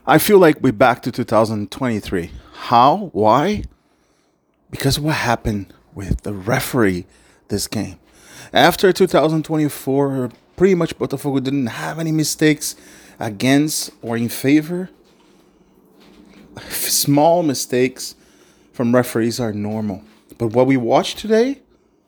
I feel like we're back to 2023. How? Why? Because of what happened with the referee this game. After 2024, pretty much Botafogo didn't have any mistakes against or in favor. Small mistakes from referees are normal. But what we watched today,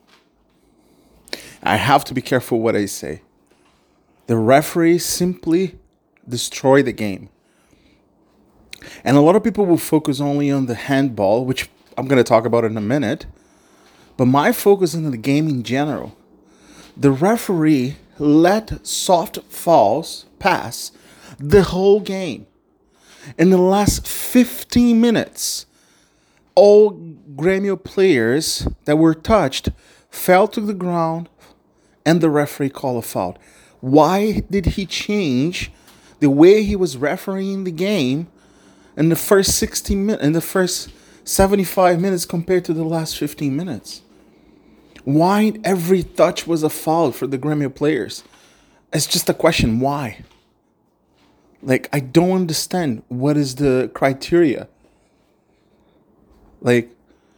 I have to be careful what I say. The referee simply destroyed the game. And a lot of people will focus only on the handball, which I'm going to talk about in a minute. But my focus on the game in general. The referee let soft fouls pass the whole game. In the last 15 minutes, all Grêmio players that were touched fell to the ground and the referee called a foul. Why did he change the way he was refereeing the game in the first 60 minutes, in the first 75 minutes compared to the last 15 minutes? Why every touch was a foul for the Grêmio players? It's just a question. Why? Like, I don't understand what is the criteria. Like,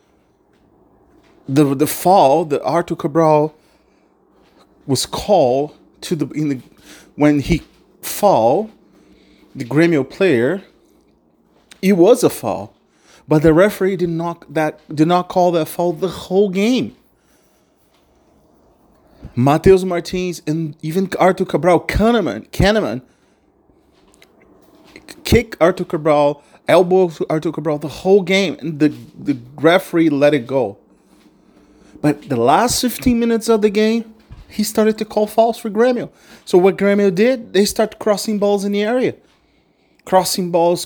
the foul, the Arthur Cabral was called to when he fouled the Grêmio player. It was a foul, but the referee did not call that foul the whole game. Matheus Martins and even Arthur Cabral, Kahneman kick Arthur Cabral, elbow Arthur Cabral the whole game, and the referee let it go. But the last 15 minutes of the game, he started to call fouls for Grêmio. So what Grêmio did, they start crossing balls in the area. Crossing balls.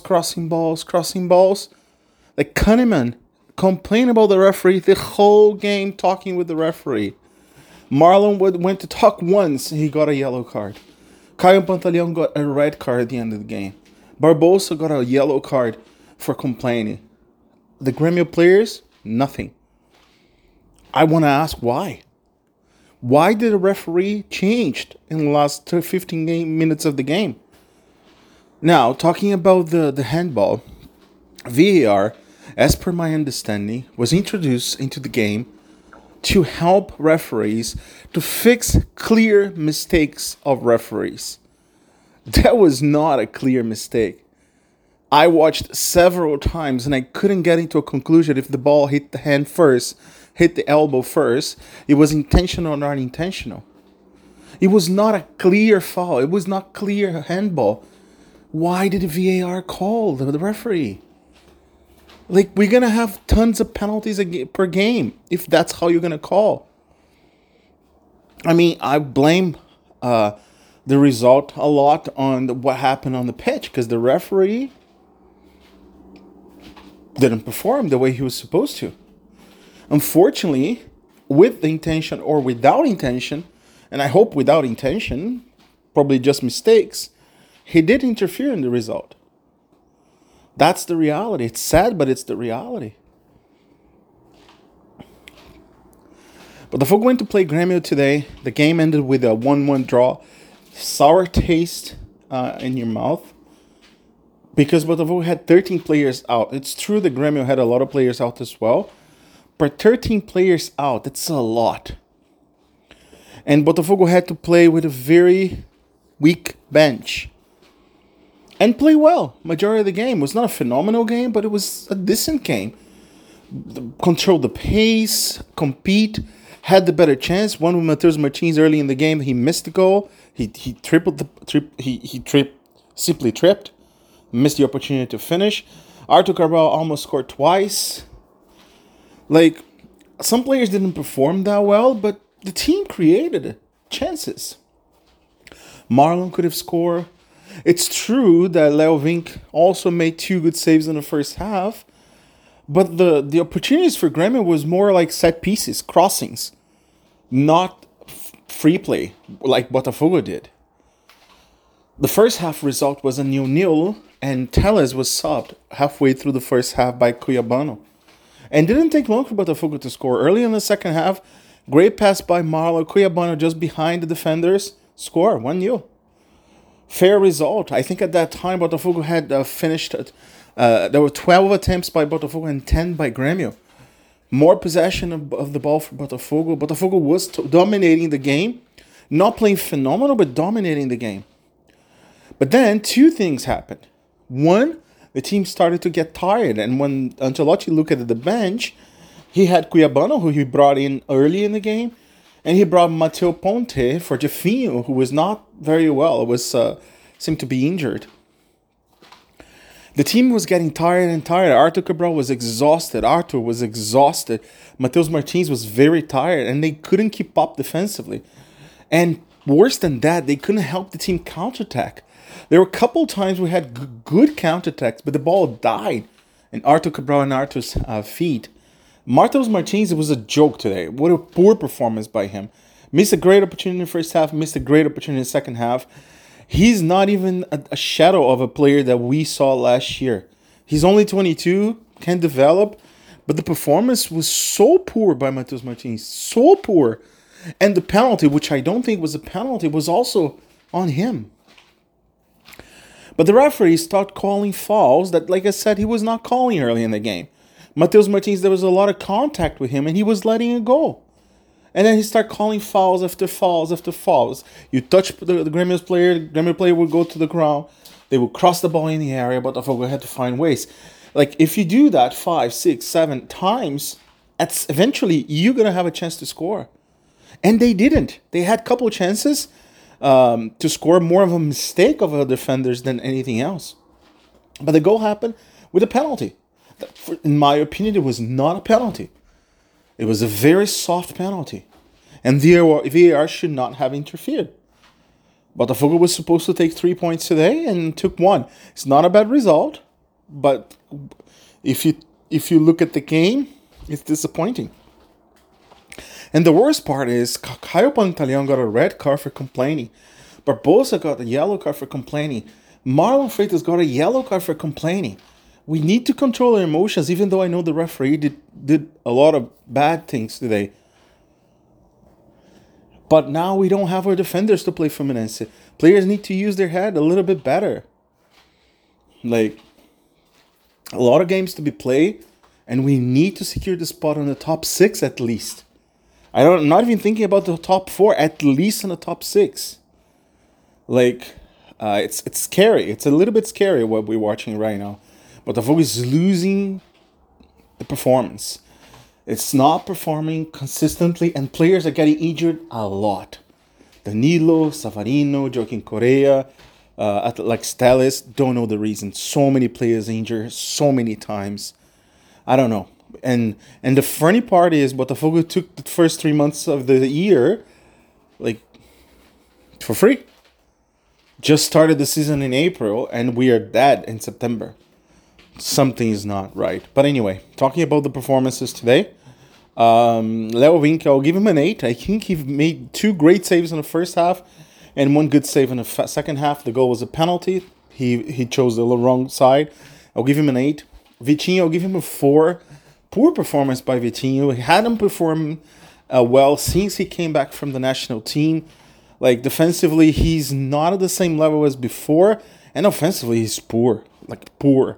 Like Kahneman complained about the referee the whole game, talking with the referee. Marlon went to talk once, and he got a yellow card. Caio Pantaleão got a red card at the end of the game. Barbosa got a yellow card for complaining. The Grêmio players, nothing. I want to ask why. Why did the referee change in the last 15 minutes of the game? Now, talking about the handball, VAR, as per my understanding, was introduced into the game to help referees to fix clear mistakes of referees. That was not a clear mistake. I watched several times and I couldn't get into a conclusion if the ball hit the hand first, hit the elbow first, it was intentional or not intentional. It was not a clear foul. It was not clear handball. Why did the VAR call the referee? Like, we're going to have tons of penalties per game if that's how you're going to call. I mean, I blame the result a lot on what happened on the pitch because the referee didn't perform the way he was supposed to. Unfortunately, with the intention or without intention, and I hope without intention, probably just mistakes, he did interfere in the result. That's the reality. It's sad, but it's the reality. But the folk went to play Grêmio today. The game ended with a 1-1 draw. Sour taste in your mouth. Because Botafogo had 13 players out. It's true that Grêmio had a lot of players out as well. But 13 players out, that's a lot. And Botafogo had to play with a very weak bench. And play well. Majority of the game was not a phenomenal game, but it was a decent game. Control the pace, compete, had the better chance. One with Matheus Martins early in the game, he missed the goal. He simply tripped, missed the opportunity to finish. Arthur Cabral almost scored twice. Like, some players didn't perform that well, but the team created chances. Marlon could have scored. It's true that Leo Vink also made 2 good saves in the first half, but the opportunities for Grêmio was more like set pieces, crossings, not free play like Botafogo did. The first half result was a 0-0, and Telles was subbed halfway through the first half by Cuiabano. And didn't take long for Botafogo to score. Early in the second half, great pass by Marlon, Cuiabano just behind the defenders, score 1-0. Fair result. I think at that time Botafogo had finished. There were 12 attempts by Botafogo and 10 by Grêmio. More possession of the ball for Botafogo. Botafogo was dominating the game. Not playing phenomenal, but dominating the game. But then two things happened. One, the team started to get tired. And when Ancelotti looked at the bench, he had Cuiabano, who he brought in early in the game. And he brought Mateo Ponte for Jefinho, who was not very well. It was seemed to be injured. The team was getting tired and tired. Arthur Cabral was exhausted. Arthur was exhausted. Matheus Martins was very tired. And they couldn't keep up defensively. And worse than that, they couldn't help the team counterattack. There were a couple times we had good counterattacks, but the ball died in Arthur Cabral and Arthur's feet. Matheus Martins, it was a joke today. What a poor performance by him. Missed a great opportunity in the first half, missed a great opportunity in the second half. He's not even a shadow of a player that we saw last year. He's only 22, can develop, but the performance was so poor by Matheus Martins, so poor. And the penalty, which I don't think was a penalty, was also on him. But the referee started calling fouls that, like I said, he was not calling early in the game. Matheus Martins, there was a lot of contact with him, and he was letting it go. And then he started calling fouls after fouls after fouls. You touch the Grêmio's player, the Grêmio player would go to the ground. They would cross the ball in the area, but Botafogo had to find ways. Like, if you do that 5, 6, 7 times, eventually you're going to have a chance to score. And they didn't. They had a couple of chances to score, more of a mistake of the defenders than anything else. But the goal happened with a penalty. In my opinion, it was not a penalty. It was a very soft penalty. And VAR should not have interfered. Botafogo was supposed to take 3 points today and took 1. It's not a bad result, but if you look at the game, it's disappointing. And the worst part is, Caio Pantaleão got a red card for complaining. Barbosa got a yellow card for complaining. Marlon Freitas got a yellow card for complaining. We need to control our emotions, even though I know the referee did a lot of bad things today. But now we don't have our defenders to play Fluminense. Players need to use their head a little bit better. Like, a lot of games to be played, and we need to secure the spot on the top 6 at least. I'm not even thinking about the top 4, at least in the top 6. Like, it's scary. It's a little bit scary what we're watching right now. Botafogo is losing the performance. It's not performing consistently, and players are getting injured a lot. Danilo, Savarino, Joaquim Correa, like Stellis, don't know the reason. So many players injured so many times. I don't know. And the funny part is Botafogo took the first 3 months of the year like for free. Just started the season in April, and we are dead in September. Something is not right. But anyway, talking about the performances today, Leo Vinck, I'll give him an 8. I think he made 2 great saves in the first half and 1 good save in the second half. The goal was a penalty. He chose the wrong side. I'll give him an 8. Vitinho, I'll give him a 4. Poor performance by Vitinho. He hadn't performed well since he came back from the national team. Like, defensively, he's not at the same level as before. And offensively, he's poor. Like, poor.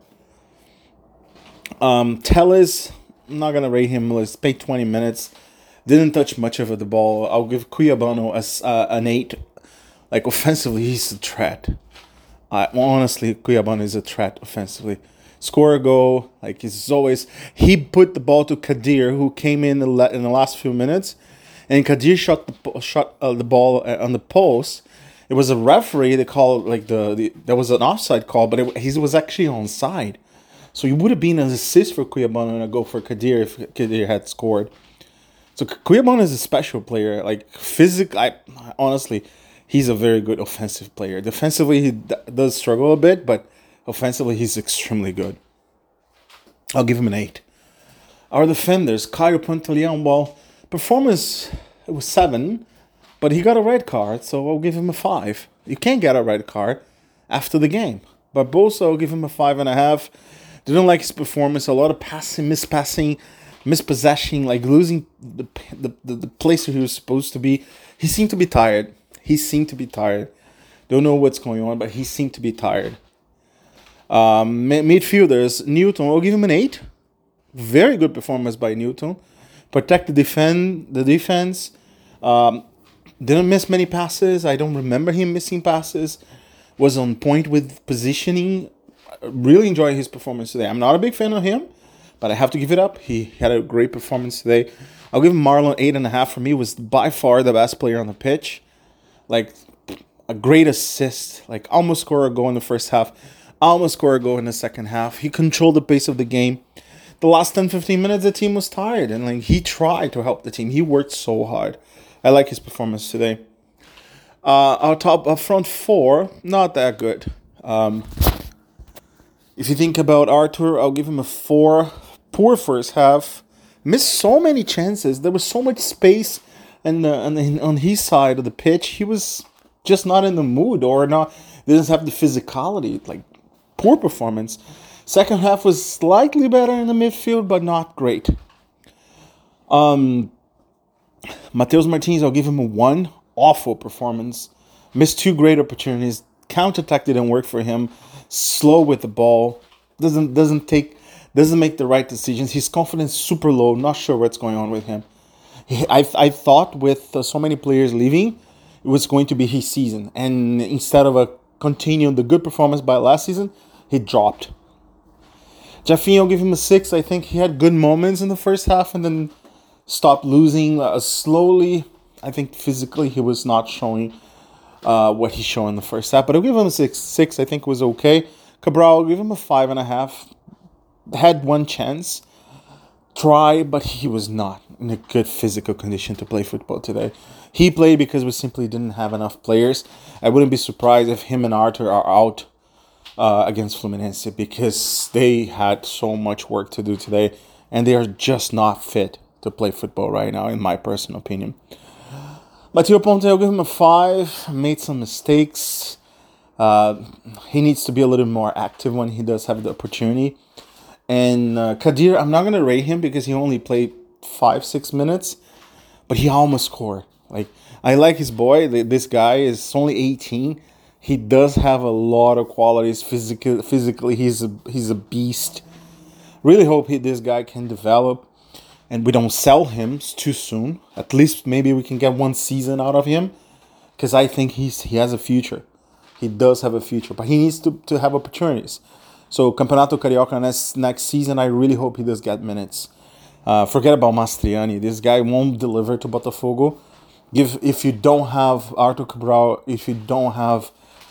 Telles, I'm not going to rate him. Let's pay 20 minutes. Didn't touch much of the ball. I'll give Cuiabano an 8. Like, offensively, he's a threat. Honestly, Cuiabano is a threat offensively. Score a goal. Like, it's always... He put the ball to Kadir, who came in the last few minutes. And Kadir shot the ball on the post. It was a referee that called, like, there was an offside call, but he was actually onside. So it would have been an assist for Cuiabano and a goal for Kadir if Kadir had scored. So Cuiabano is a special player. Like, physically, honestly, he's a very good offensive player. Defensively, he does struggle a bit, but offensively, he's extremely good. I'll give him an 8. Our defenders, Caio Pantaleão, well, performance, it was 7, but he got a red card, so I'll give him a 5. You can't get a red card after the game. Barbosa, I'll give him a 5.5. Didn't like his performance. A lot of passing, mispossession, like losing the place where he was supposed to be. He seemed to be tired. Don't know what's going on, but he seemed to be tired. Midfielders, Newton, I'll give him an 8. Very good performance by Newton. Protect the defense. Didn't miss many passes. I don't remember him missing passes. Was on point with positioning. Really enjoy his performance today. I'm not a big fan of him, but I have to give it up. He had a great performance today. I'll give Marlon 8.5. For me, was by far the best player on the pitch. Like, a great assist. Like, almost score a goal in the first half. Almost score a goal in the second half. He controlled the pace of the game. The last 10-15 minutes, the team was tired. And like he tried to help the team. He worked so hard. I like his performance today. Our front four, not that good. If you think about Arthur, I'll give him a 4. Poor first half. Missed so many chances. There was so much space on his side of the pitch. He was just not in the mood or not. Didn't have the physicality. Like, poor performance. Second half was slightly better in the midfield, but not great. Mateus Martins, I'll give him a 1. Awful performance. Missed 2 great opportunities. Counter-attack didn't work for him. Slow with the ball. Doesn't make the right decisions. His confidence super low. Not sure what's going on with him. I thought with so many players leaving, it was going to be his season. And instead of continuing the good performance by last season, he dropped. Jeffinho, I'll give him a 6. I think he had good moments in the first half and then stopped losing slowly. I think physically he was not showing what he showed in the first half. But I'll give him a 6. 6 I think was okay. Cabral, I'll give him a 5.5. Had one chance. Try, but he was not in a good physical condition to play football today. He played because we simply didn't have enough players. I wouldn't be surprised if him and Arthur are out against Fluminense because they had so much work to do today and they are just not fit to play football right now, in my personal opinion. Mateo Ponte, I'll give him a 5. Made some mistakes. He needs to be a little more active when he does have the opportunity. And Kadir, I'm not going to rate him because he only played 5-6 minutes, but he almost scored. Like, I like his boy. This guy is only 18. He does have a lot of qualities. Physically, he's a beast. Really hope this guy can develop, and we don't sell him too soon. At least maybe we can get one season out of him, because I think he has a future. He does have a future, but he needs to have opportunities. So Campeonato Carioca next season, I really hope he does get minutes. Forget about Mastriani. This guy won't deliver to Botafogo. If you don't have Arthur Cabral, if you don't have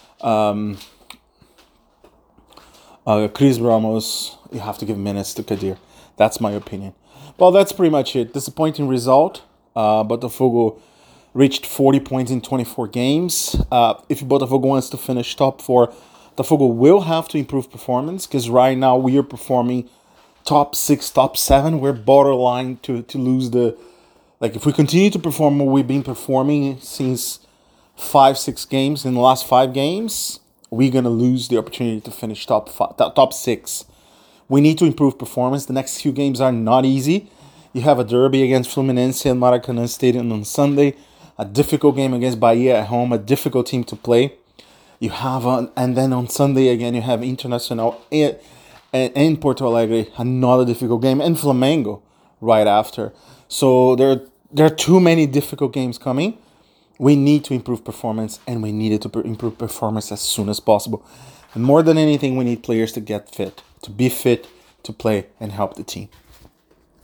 Chris Ramos, you have to give minutes to Kadir. That's my opinion. Well, that's pretty much it. Disappointing result. Botafogo reached 40 points in 24 games. If Botafogo wants to finish top 4, Botafogo will have to improve performance, because right now we are performing top 6, top 7. We're borderline to lose the... Like, if we continue to perform what we've been performing since 5-6 games, in the last 5 games, we're going to lose the opportunity to finish top 6. We need to improve performance. The next few games are not easy. You have a derby against Fluminense in Maracanã Stadium on Sunday, a difficult game against Bahia at home, a difficult team to play. You have, and then on Sunday again, you have Internacional in Porto Alegre, another difficult game, and Flamengo right after. So there are too many difficult games coming. We need to improve performance, and we needed to improve performance as soon as possible. And more than anything, we need players to get fit, to be fit, to play, and help the team.